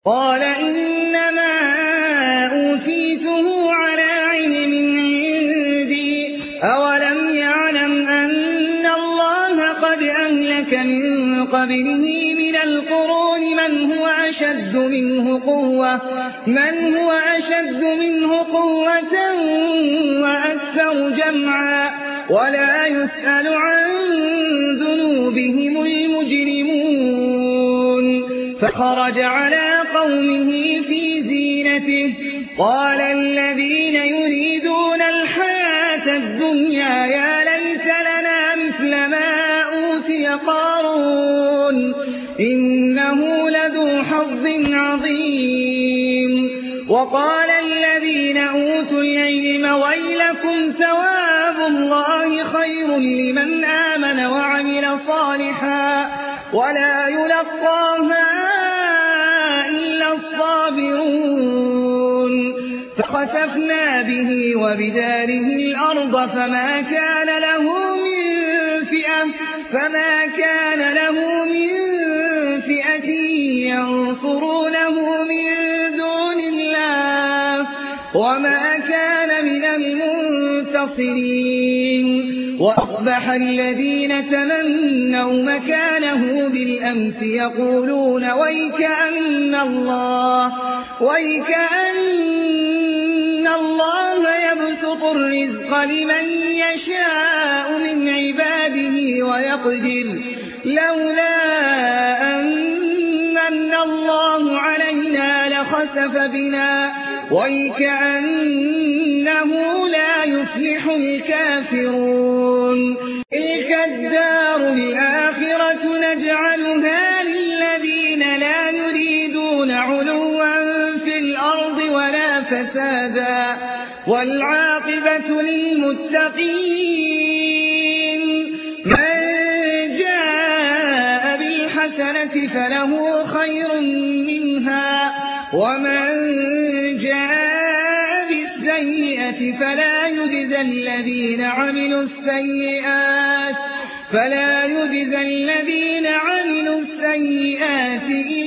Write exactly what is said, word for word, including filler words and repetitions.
قال إنما أوتيته على علم عندي أولم يعلم أن الله قد أهلك من قبله من القرون من هو أشد منه قوة من هو أشد منه قوة وأكثر جمعا ولا يسأل عن ذنوبهم المجرمون فخرج على قومه في زينته قال الذين يريدون الحياة الدنيا يا ليت لنا مثل ما أوتي قارون إنه لذو حظ عظيم وقال الذين أوتوا العلم ويلكم ثواب الله خير لمن آمن وعمل صالحا ولا يلقاها إلا الصابرون فخسفنا به وبداره الأرض فما كان له من فئة فما كان له من فئة ينصرونه من دون الله وما كان من المنتصرين وأصبح الذين تمنوا مكانه بالأمس يقولون ويكأن الله ويكأن الله يبسط الرزق لمن يشاء من عباده ويقدر لولا أن الله علينا لخسف بنا ويكأنه لا يفلح الكافرون تلك الدار الآخرة نجعلها للذين لا يريدون علوا في الأرض ولا فسادا والعاقبة للمتقين من جاء بالحسنة فله خير منها ومن جاء بالسيئة فلا يجزى الذين عملوا السيئات فلا يجزى الذين عملوا السيئات